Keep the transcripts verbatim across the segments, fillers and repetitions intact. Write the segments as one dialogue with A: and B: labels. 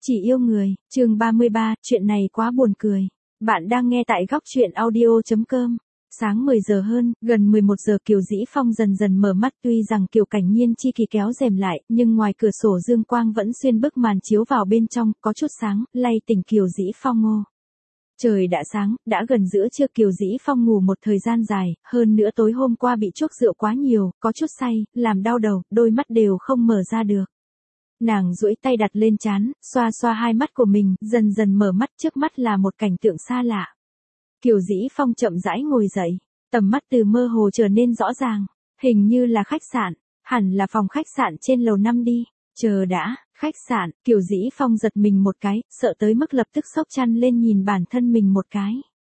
A: Chỉ yêu người, chương ba mươi ba, chuyện này quá buồn cười. Bạn đang nghe tại góc chuyện audio chấm com. Sáng mười giờ hơn, gần mười một giờ Kiều Dĩ Phong dần dần mở mắt, tuy rằng Kiều Cảnh Nhiên chi kỳ kéo rèm lại, nhưng ngoài cửa sổ dương quang vẫn xuyên bức màn chiếu vào bên trong, có chút sáng, lay tỉnh Kiều Dĩ Phong ô. Trời đã sáng, đã gần giữa trưa. Kiều Dĩ Phong ngủ một thời gian dài, hơn nữa tối hôm qua bị chuốc rượu quá nhiều, có chút say, làm đau đầu, đôi mắt đều không mở ra được. Nàng duỗi tay đặt lên trán, xoa xoa hai mắt của mình, dần dần mở mắt, trước mắt là một cảnh tượng xa lạ. Kiều Dĩ Phong chậm rãi ngồi dậy, tầm mắt từ mơ hồ trở nên rõ ràng, hình như là khách sạn, hẳn là phòng khách sạn trên lầu năm đi. Chờ đã, khách sạn, Kiều Dĩ Phong giật mình một cái, sợ tới mức lập tức xốc chăn lên nhìn bản thân mình một cái.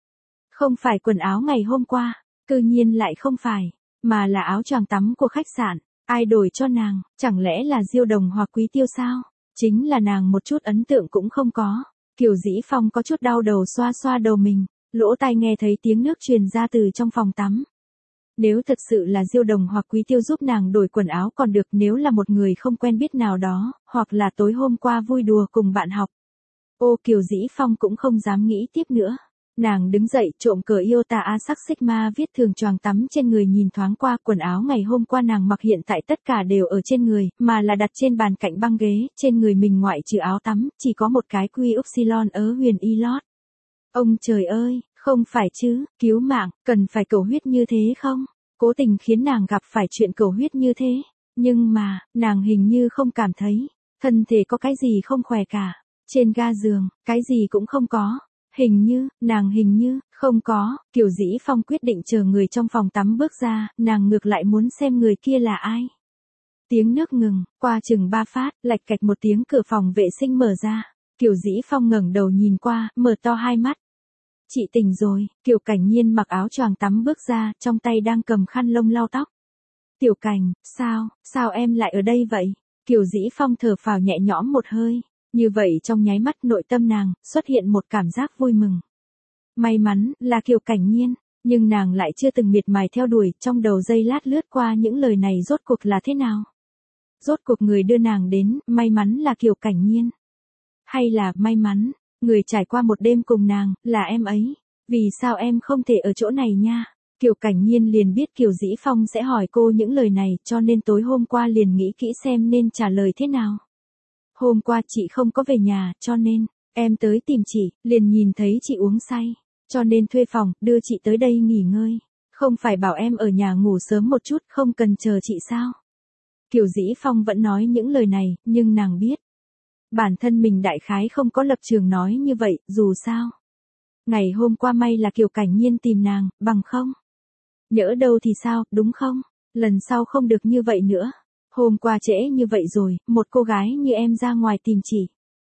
A: Không phải quần áo ngày hôm qua, cư nhiên lại không phải, mà là áo choàng tắm của khách sạn. Ai đổi cho nàng, chẳng lẽ là Diêu Đồng hoặc Quý Tiêu sao? Chính là nàng một chút ấn tượng cũng không có. Kiều Dĩ Phong có chút đau đầu, xoa xoa đầu mình, lỗ tai nghe thấy tiếng nước truyền ra từ trong phòng tắm. Nếu thật sự là Diêu Đồng hoặc Quý Tiêu giúp nàng đổi quần áo còn được, nếu là một người không quen biết nào đó, hoặc là tối hôm qua vui đùa cùng bạn học. Ô, Kiều Dĩ Phong cũng không dám nghĩ tiếp nữa. Nàng đứng dậy, trộm cờ Iota A sắc Sigma viết thường choàng tắm trên người nhìn thoáng qua, quần áo ngày hôm qua nàng mặc hiện tại tất cả đều ở trên người, mà là đặt trên bàn cạnh băng ghế, trên người mình ngoại trừ áo tắm, chỉ có một cái quy upsilon ớ huyền y lót. Ông trời ơi, không phải chứ, cứu mạng, cần phải cầu huyết như thế không? Cố tình khiến nàng gặp phải chuyện cầu huyết như thế, nhưng mà, nàng hình như không cảm thấy, thân thể có cái gì không khỏe cả, trên ga giường, cái gì cũng không có. Hình như, nàng hình như, không có. Kiều Dĩ Phong quyết định chờ người trong phòng tắm bước ra, nàng ngược lại muốn xem người kia là ai. Tiếng nước ngừng, qua chừng ba phát, lạch cạch một tiếng, cửa phòng vệ sinh mở ra. Kiều Dĩ Phong ngẩng đầu nhìn qua, mở to hai mắt. Chị tỉnh rồi. Kiều Cảnh Nhiên mặc áo choàng tắm bước ra, trong tay đang cầm khăn lông lau tóc. Tiểu Cảnh, sao, sao em lại ở đây vậy? Kiều Dĩ Phong thở phào nhẹ nhõm một hơi. Như vậy trong nháy mắt nội tâm nàng, xuất hiện một cảm giác vui mừng. May mắn, là Kiều Cảnh Nhiên, nhưng nàng lại chưa từng miệt mài theo đuổi, trong đầu giây lát lướt qua những lời này rốt cuộc là thế nào? Rốt cuộc người đưa nàng đến, may mắn là Kiều Cảnh Nhiên. Hay là, may mắn, người trải qua một đêm cùng nàng, là em ấy. Vì sao em không thể ở chỗ này nha? Kiều Cảnh Nhiên liền biết Kiều Dĩ Phong sẽ hỏi cô những lời này, cho nên tối hôm qua liền nghĩ kỹ xem nên trả lời thế nào. Hôm qua chị không có về nhà, cho nên, em tới tìm chị, liền nhìn thấy chị uống say, cho nên thuê phòng, đưa chị tới đây nghỉ ngơi. Không phải bảo em ở nhà ngủ sớm một chút, không cần chờ chị sao? Kiều Dĩ Phong vẫn nói những lời này, nhưng nàng biết. Bản thân mình đại khái không có lập trường nói như vậy, dù sao. Ngày hôm qua may là Kiều Cảnh Nhiên tìm nàng, bằng không? Nhỡ đâu thì sao, đúng không? Lần sau không được như vậy nữa. Hôm qua trễ như vậy rồi, một cô gái như em ra ngoài tìm chỉ.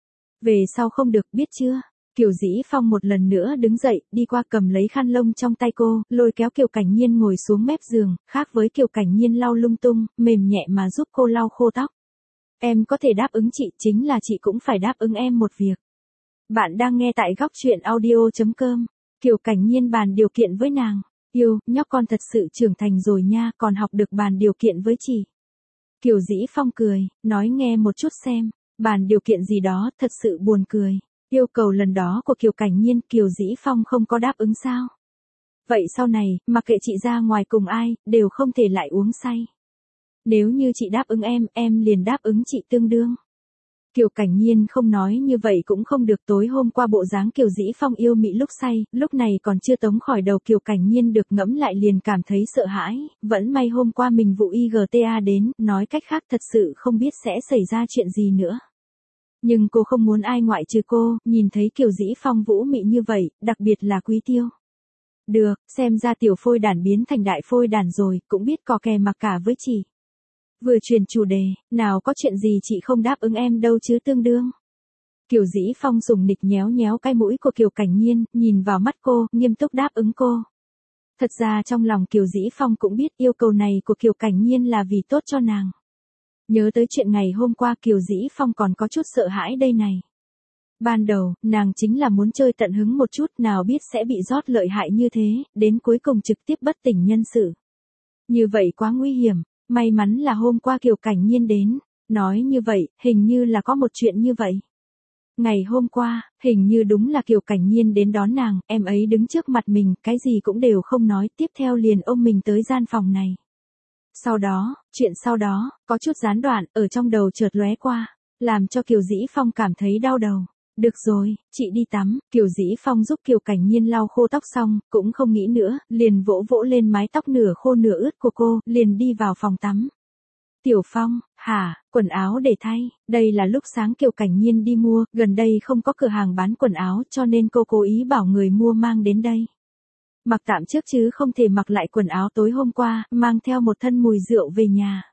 A: Về sau không được, biết chưa? Kiều Dĩ Phong một lần nữa đứng dậy, đi qua cầm lấy khăn lông trong tay cô, lôi kéo Kiều Cảnh Nhiên ngồi xuống mép giường, khác với Kiều Cảnh Nhiên lau lung tung, mềm nhẹ mà giúp cô lau khô tóc. Em có thể đáp ứng chị, chính là chị cũng phải đáp ứng em một việc. Bạn đang nghe tại góc chuyện audio chấm com. Kiều Cảnh Nhiên bàn điều kiện với nàng. Yêu, nhóc con thật sự trưởng thành rồi nha, còn học được bàn điều kiện với chị. Kiều Dĩ Phong cười, nói nghe một chút xem, bàn điều kiện gì đó, thật sự buồn cười. Yêu cầu lần đó của Kiều Cảnh Nhiên, Kiều Dĩ Phong không có đáp ứng sao? Vậy sau này, mặc kệ chị ra ngoài cùng ai, đều không thể lại uống say. Nếu như chị đáp ứng em, em liền đáp ứng chị tương đương. Kiều Cảnh Nhiên không nói như vậy cũng không được, tối hôm qua bộ dáng Kiều Dĩ Phong yêu mị lúc say, lúc này còn chưa tống khỏi đầu Kiều Cảnh Nhiên được ngẫm lại liền cảm thấy sợ hãi, vẫn may hôm qua mình vụ i giê tê a đến, nói cách khác thật sự không biết sẽ xảy ra chuyện gì nữa. Nhưng cô không muốn ai ngoại trừ cô, nhìn thấy Kiều Dĩ Phong vũ mị như vậy, đặc biệt là Quý Tiêu. Được, xem ra tiểu phôi đản biến thành đại phôi đản rồi, cũng biết cò kè mặc cả với chị. Vừa chuyển chủ đề, nào có chuyện gì chị không đáp ứng em đâu chứ tương đương. Kiều Dĩ Phong sùng nịch nhéo nhéo cái mũi của Kiều Cảnh Nhiên, nhìn vào mắt cô, nghiêm túc đáp ứng cô. Thật ra trong lòng Kiều Dĩ Phong cũng biết yêu cầu này của Kiều Cảnh Nhiên là vì tốt cho nàng. Nhớ tới chuyện ngày hôm qua Kiều Dĩ Phong còn có chút sợ hãi đây này. Ban đầu, nàng chính là muốn chơi tận hứng một chút, nào biết sẽ bị rót lợi hại như thế, đến cuối cùng trực tiếp bất tỉnh nhân sự. Như vậy quá nguy hiểm. May mắn là hôm qua Kiều Cảnh Nhiên đến, nói như vậy, hình như là có một chuyện như vậy. Ngày hôm qua, hình như đúng là Kiều Cảnh Nhiên đến đón nàng, em ấy đứng trước mặt mình, cái gì cũng đều không nói, tiếp theo liền ôm mình tới gian phòng này. Sau đó, chuyện sau đó, có chút gián đoạn, ở trong đầu chợt lóe qua, làm cho Kiều Dĩ Phong cảm thấy đau đầu. Được rồi, chị đi tắm, Kiều Dĩ Phong giúp Kiều Cảnh Nhiên lau khô tóc xong, cũng không nghĩ nữa, liền vỗ vỗ lên mái tóc nửa khô nửa ướt của cô, liền đi vào phòng tắm. Tiểu Phong, hả, quần áo để thay, đây là lúc sáng Kiều Cảnh Nhiên đi mua, gần đây không có cửa hàng bán quần áo cho nên cô cố ý bảo người mua mang đến đây. Mặc tạm trước chứ không thể mặc lại quần áo tối hôm qua, mang theo một thân mùi rượu về nhà.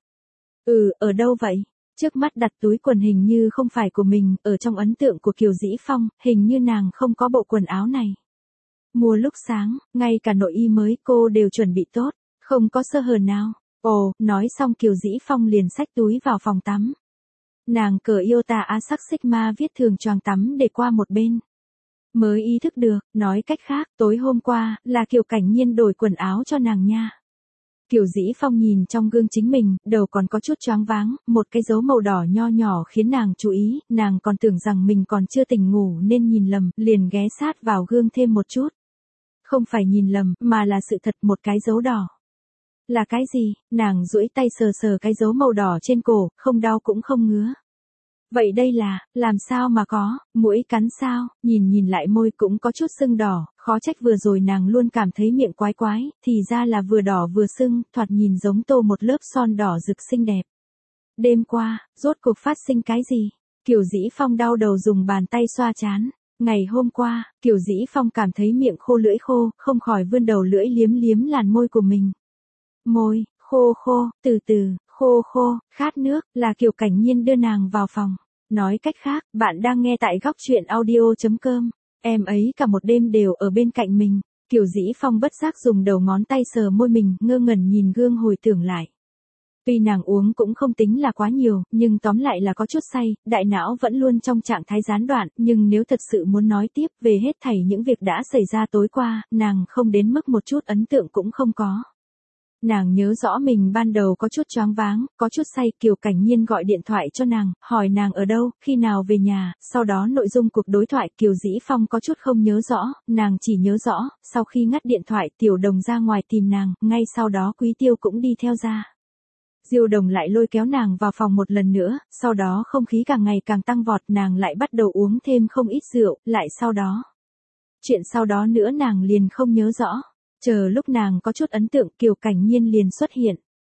A: Ừ, ở đâu vậy? Trước mắt đặt túi quần hình như không phải của mình, ở trong ấn tượng của Kiều Dĩ Phong, hình như nàng không có bộ quần áo này. Mua lúc sáng, ngay cả nội y mới cô đều chuẩn bị tốt, không có sơ hở nào. Ồ, nói xong Kiều Dĩ Phong liền xách túi vào phòng tắm. Nàng cởi Iota Asac Sigma viết thường choàng tắm để qua một bên. Mới ý thức được, nói cách khác, tối hôm qua, là Kiều Cảnh Nhiên đổi quần áo cho nàng nha. Kiều Dĩ Phong nhìn trong gương chính mình, đầu còn có chút choáng váng, một cái dấu màu đỏ nho nhỏ khiến nàng chú ý, nàng còn tưởng rằng mình còn chưa tỉnh ngủ nên nhìn lầm, liền ghé sát vào gương thêm một chút. Không phải nhìn lầm, mà là sự thật, một cái dấu đỏ. Là cái gì? Nàng duỗi tay sờ sờ cái dấu màu đỏ trên cổ, không đau cũng không ngứa. Vậy đây là, làm sao mà có, muỗi cắn sao, nhìn nhìn lại môi cũng có chút sưng đỏ, khó trách vừa rồi nàng luôn cảm thấy miệng quái quái, thì ra là vừa đỏ vừa sưng, thoạt nhìn giống tô một lớp son đỏ rực xinh đẹp. Đêm qua, rốt cuộc phát sinh cái gì? Kiều Dĩ Phong đau đầu dùng bàn tay xoa trán. Ngày hôm qua, Kiều Dĩ Phong cảm thấy miệng khô lưỡi khô, không khỏi vươn đầu lưỡi liếm liếm làn môi của mình. Môi, khô khô, từ từ, khô khô, khát nước, là Kiều Cảnh Nhiên đưa nàng vào phòng. Nói cách khác, bạn đang nghe tại góc truyện audio chấm com. Em ấy cả một đêm đều ở bên cạnh mình. Kiều Dĩ Phong bất giác dùng đầu ngón tay sờ môi mình, ngơ ngẩn nhìn gương hồi tưởng lại. Tuy nàng uống cũng không tính là quá nhiều, nhưng tóm lại là có chút say, đại não vẫn luôn trong trạng thái gián đoạn, nhưng nếu thật sự muốn nói tiếp về hết thảy những việc đã xảy ra tối qua, nàng không đến mức một chút ấn tượng cũng không có. Nàng nhớ rõ mình ban đầu có chút choáng váng, có chút say, Kiều Cảnh Nhiên gọi điện thoại cho nàng, hỏi nàng ở đâu, khi nào về nhà, sau đó nội dung cuộc đối thoại Kiều Dĩ Phong có chút không nhớ rõ, nàng chỉ nhớ rõ, sau khi ngắt điện thoại Tiểu Đồng ra ngoài tìm nàng, ngay sau đó Quý Tiêu cũng đi theo ra. Diêu Đồng lại lôi kéo nàng vào phòng một lần nữa, sau đó không khí càng ngày càng tăng vọt, nàng lại bắt đầu uống thêm không ít rượu, lại sau đó. Chuyện sau đó nữa nàng liền không nhớ rõ. Chờ lúc nàng có chút ấn tượng Kiều Cảnh Nhiên liền xuất hiện.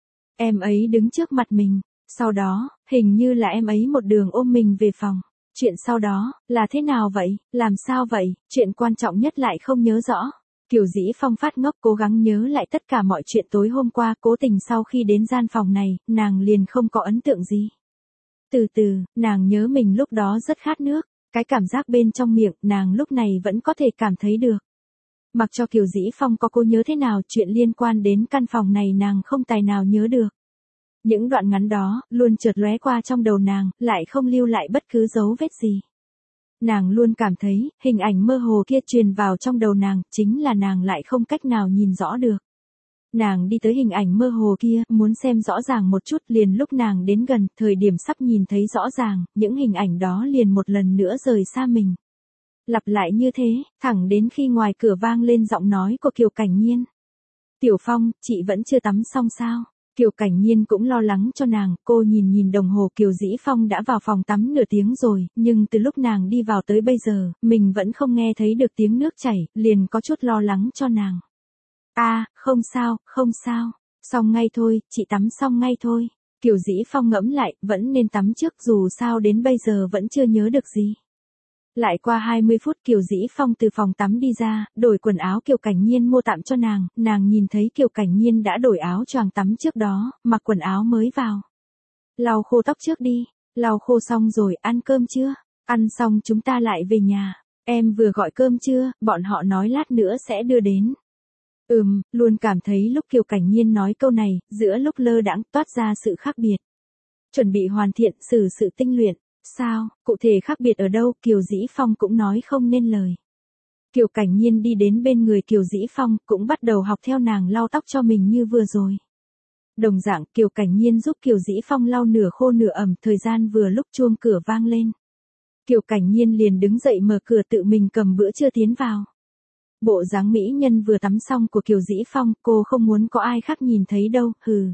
A: Em ấy đứng trước mặt mình, sau đó, hình như là em ấy một đường ôm mình về phòng. Chuyện sau đó, là thế nào vậy, làm sao vậy, chuyện quan trọng nhất lại không nhớ rõ. Kiều Dĩ Phong phát ngốc cố gắng nhớ lại tất cả mọi chuyện tối hôm qua, cố tình sau khi đến gian phòng này, nàng liền không có ấn tượng gì. Từ từ, nàng nhớ mình lúc đó rất khát nước, cái cảm giác bên trong miệng nàng lúc này vẫn có thể cảm thấy được. Mặc cho Kiều Dĩ Phong có cố nhớ thế nào, chuyện liên quan đến căn phòng này nàng không tài nào nhớ được. Những đoạn ngắn đó, luôn chợt lóe qua trong đầu nàng, lại không lưu lại bất cứ dấu vết gì. Nàng luôn cảm thấy, hình ảnh mơ hồ kia truyền vào trong đầu nàng, chính là nàng lại không cách nào nhìn rõ được. Nàng đi tới hình ảnh mơ hồ kia, muốn xem rõ ràng một chút, liền lúc nàng đến gần, thời điểm sắp nhìn thấy rõ ràng, những hình ảnh đó liền một lần nữa rời xa mình. Lặp lại như thế, thẳng đến khi ngoài cửa vang lên giọng nói của Kiều Cảnh Nhiên. Tiểu Phong, chị vẫn chưa tắm xong sao? Kiều Cảnh Nhiên cũng lo lắng cho nàng, cô nhìn nhìn đồng hồ Kiều Dĩ Phong đã vào phòng tắm nửa tiếng rồi, nhưng từ lúc nàng đi vào tới bây giờ, mình vẫn không nghe thấy được tiếng nước chảy, liền có chút lo lắng cho nàng. A, à, không sao, không sao, xong ngay thôi, chị tắm xong ngay thôi. Kiều Dĩ Phong ngẫm lại, vẫn nên tắm trước dù sao đến bây giờ vẫn chưa nhớ được gì. Lại qua hai mươi phút Kiều Dĩ Phong từ phòng tắm đi ra, đổi quần áo Kiều Cảnh Nhiên mua tạm cho nàng, nàng nhìn thấy Kiều Cảnh Nhiên đã đổi áo choàng tắm trước đó, mặc quần áo mới vào. Lau khô tóc trước đi, lau khô xong rồi, ăn cơm chưa? Ăn xong chúng ta lại về nhà. Em vừa gọi cơm chưa, bọn họ nói lát nữa sẽ đưa đến. Ừm, luôn cảm thấy lúc Kiều Cảnh Nhiên nói câu này, giữa lúc lơ đãng toát ra sự khác biệt. Chuẩn bị hoàn thiện, xử sự tinh luyện. Sao, cụ thể khác biệt ở đâu, Kiều Dĩ Phong cũng nói không nên lời. Kiều Cảnh Nhiên đi đến bên người Kiều Dĩ Phong, cũng bắt đầu học theo nàng lau tóc cho mình như vừa rồi. Đồng dạng, Kiều Cảnh Nhiên giúp Kiều Dĩ Phong lau nửa khô nửa ẩm, thời gian vừa lúc chuông cửa vang lên. Kiều Cảnh Nhiên liền đứng dậy mở cửa tự mình cầm bữa trưa tiến vào. Bộ dáng mỹ nhân vừa tắm xong của Kiều Dĩ Phong, cô không muốn có ai khác nhìn thấy đâu, hừ.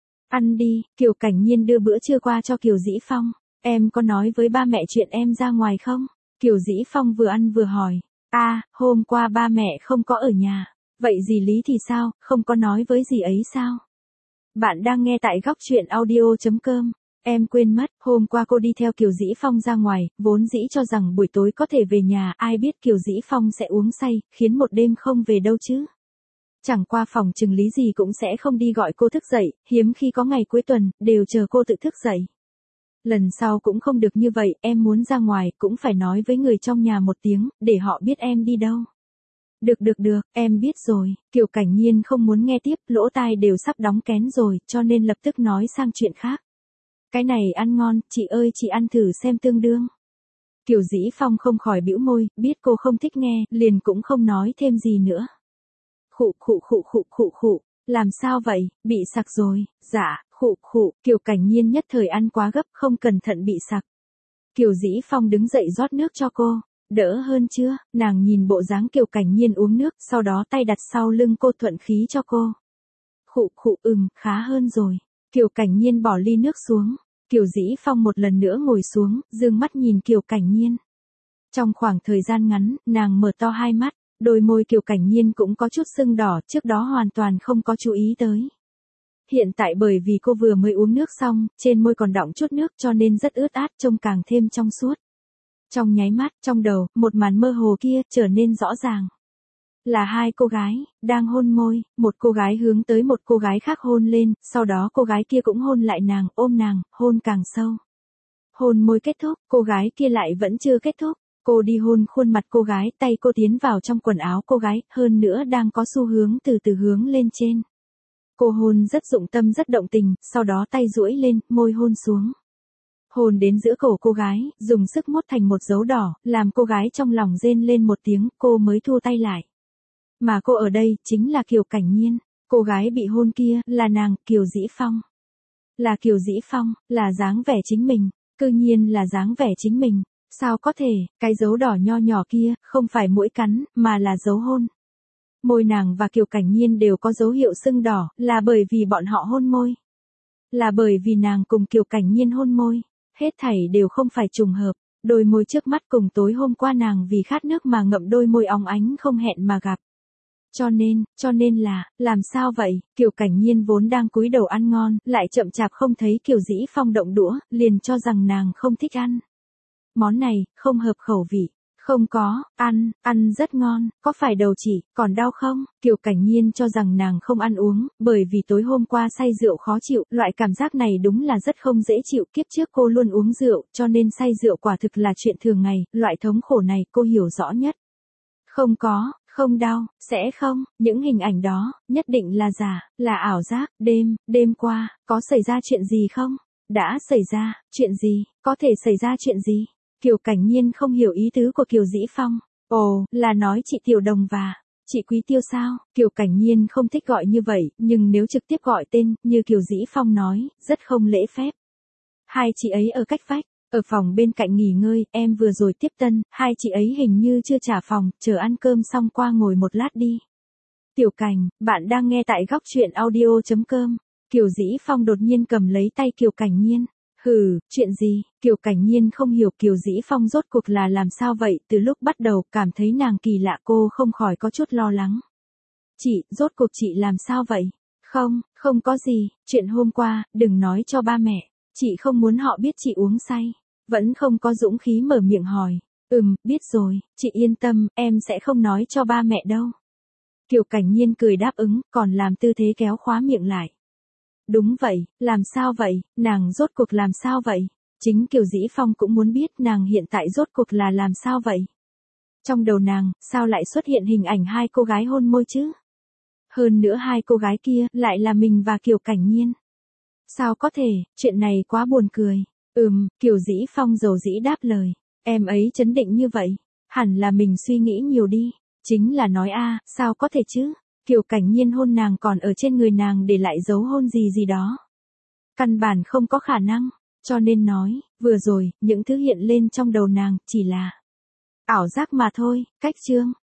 A: Ăn đi, Kiều Cảnh Nhiên đưa bữa trưa qua cho Kiều Dĩ Phong. Em có nói với ba mẹ chuyện em ra ngoài không? Kiều Dĩ Phong vừa ăn vừa hỏi. À, hôm qua ba mẹ không có ở nhà. Vậy dì Lý thì sao, không có nói với dì ấy sao? Bạn đang nghe tại góc truyện audio chấm com. Em quên mất, hôm qua cô đi theo Kiều Dĩ Phong ra ngoài, vốn dĩ cho rằng buổi tối có thể về nhà, ai biết Kiều Dĩ Phong sẽ uống say, khiến một đêm không về đâu chứ. Chẳng qua phòng chừng lý gì cũng sẽ không đi gọi cô thức dậy, hiếm khi có ngày cuối tuần, đều chờ cô tự thức dậy. Lần sau cũng không được như vậy, em muốn ra ngoài, cũng phải nói với người trong nhà một tiếng, để họ biết em đi đâu. Được được được, em biết rồi, Kiều Cảnh Nhiên không muốn nghe tiếp, lỗ tai đều sắp đóng kén rồi, cho nên lập tức nói sang chuyện khác. Cái này ăn ngon, chị ơi chị ăn thử xem tương đương. Kiều Dĩ Phong không khỏi bĩu môi, biết cô không thích nghe, liền cũng không nói thêm gì nữa. Khụ khụ khụ khụ khụ khụ, làm sao vậy, bị sặc rồi, dạ, khụ khụ, Kiều Cảnh Nhiên nhất thời ăn quá gấp, không cẩn thận bị sặc. Kiều Dĩ Phong đứng dậy rót nước cho cô, đỡ hơn chưa, nàng nhìn bộ dáng Kiều Cảnh Nhiên uống nước, sau đó tay đặt sau lưng cô thuận khí cho cô. Khụ khụ ừm, khá hơn rồi. Kiều Cảnh Nhiên bỏ ly nước xuống. Kiều Dĩ Phong một lần nữa ngồi xuống, dương mắt nhìn Kiều Cảnh Nhiên. Trong khoảng thời gian ngắn, nàng mở to hai mắt, đôi môi Kiều Cảnh Nhiên cũng có chút sưng đỏ, trước đó hoàn toàn không có chú ý tới. Hiện tại bởi vì cô vừa mới uống nước xong, trên môi còn đọng chút nước cho nên rất ướt át, trông càng thêm trong suốt. Trong nháy mắt, trong đầu, một màn mơ hồ kia trở nên rõ ràng. Là hai cô gái, đang hôn môi, một cô gái hướng tới một cô gái khác hôn lên, sau đó cô gái kia cũng hôn lại nàng, ôm nàng, hôn càng sâu. Hôn môi kết thúc, cô gái kia lại vẫn chưa kết thúc, cô đi hôn khuôn mặt cô gái, tay cô tiến vào trong quần áo cô gái, hơn nữa đang có xu hướng từ từ hướng lên trên. Cô hôn rất dụng tâm rất động tình, sau đó tay duỗi lên, môi hôn xuống. Hôn đến giữa cổ cô gái, dùng sức mốt thành một dấu đỏ, làm cô gái trong lòng rên lên một tiếng, cô mới thu tay lại. Mà cô ở đây, chính là Kiều Cảnh Nhiên. Cô gái bị hôn kia, là nàng, Kiều Dĩ Phong. Là Kiều Dĩ Phong, là dáng vẻ chính mình. Cư nhiên là dáng vẻ chính mình. Sao có thể, cái dấu đỏ nho nhỏ kia, không phải mũi cắn, mà là dấu hôn. Môi nàng và Kiều Cảnh Nhiên đều có dấu hiệu sưng đỏ, là bởi vì bọn họ hôn môi. Là bởi vì nàng cùng Kiều Cảnh Nhiên hôn môi. Hết thảy đều không phải trùng hợp. Đôi môi trước mắt cùng tối hôm qua nàng vì khát nước mà ngậm đôi môi óng ánh không hẹn mà gặp. Cho nên, cho nên là, làm sao vậy, Kiều Cảnh Nhiên vốn đang cúi đầu ăn ngon, lại chậm chạp không thấy Kiều Dĩ Phong động đũa, liền cho rằng nàng không thích ăn. Món này, không hợp khẩu vị. Không có, ăn, ăn rất ngon, có phải đầu chỉ, còn đau không? Kiều Cảnh Nhiên cho rằng nàng không ăn uống, bởi vì tối hôm qua say rượu khó chịu, loại cảm giác này đúng là rất không dễ chịu, kiếp trước cô luôn uống rượu, cho nên say rượu quả thực là chuyện thường ngày, loại thống khổ này cô hiểu rõ nhất. Không có, không đau, sẽ không, những hình ảnh đó, nhất định là giả, là ảo giác, đêm, đêm qua, có xảy ra chuyện gì không? Đã xảy ra, chuyện gì, có thể xảy ra chuyện gì? Kiều Cảnh Nhiên không hiểu ý tứ của Kiều Dĩ Phong. Ồ, là nói chị Tiểu Đồng và chị Quý Tiêu sao? Kiều Cảnh Nhiên không thích gọi như vậy, nhưng nếu trực tiếp gọi tên, như Kiều Dĩ Phong nói, rất không lễ phép. Hai chị ấy ở cách vách, ở phòng bên cạnh nghỉ ngơi, em vừa rồi tiếp tân, hai chị ấy hình như chưa trả phòng, chờ ăn cơm xong qua ngồi một lát đi. Tiểu Cảnh, bạn đang nghe tại góc truyện audio chấm com. Kiều Dĩ Phong đột nhiên cầm lấy tay Kiều Cảnh Nhiên. Hừ, chuyện gì? Kiều Cảnh Nhiên không hiểu Kiều Dĩ Phong rốt cuộc là làm sao vậy, từ lúc bắt đầu cảm thấy nàng kỳ lạ cô không khỏi có chút lo lắng. Chị, rốt cuộc chị làm sao vậy? Không, không có gì, chuyện hôm qua, đừng nói cho ba mẹ, chị không muốn họ biết chị uống say. Vẫn không có dũng khí mở miệng hỏi. Ừm, biết rồi, chị yên tâm, em sẽ không nói cho ba mẹ đâu. Kiều Cảnh Nhiên cười đáp ứng, còn làm tư thế kéo khóa miệng lại. Đúng vậy, làm sao vậy, nàng rốt cuộc làm sao vậy? Chính Kiều Dĩ Phong cũng muốn biết nàng hiện tại rốt cuộc là làm sao vậy? Trong đầu nàng, sao lại xuất hiện hình ảnh hai cô gái hôn môi chứ? Hơn nữa hai cô gái kia, lại là mình và Kiều Cảnh Nhiên. Sao có thể, chuyện này quá buồn cười. Ừm, Kiều Dĩ Phong dầu dĩ đáp lời. Em ấy chấn định như vậy. Hẳn là mình suy nghĩ nhiều đi. Chính là nói a, sao có thể chứ? Kiều Cảnh Nhiên hôn nàng còn ở trên người nàng để lại dấu hôn gì gì đó. Căn bản không có khả năng. Cho nên nói, Vừa rồi, những thứ hiện lên trong đầu nàng, chỉ là ảo giác mà thôi, cách chương.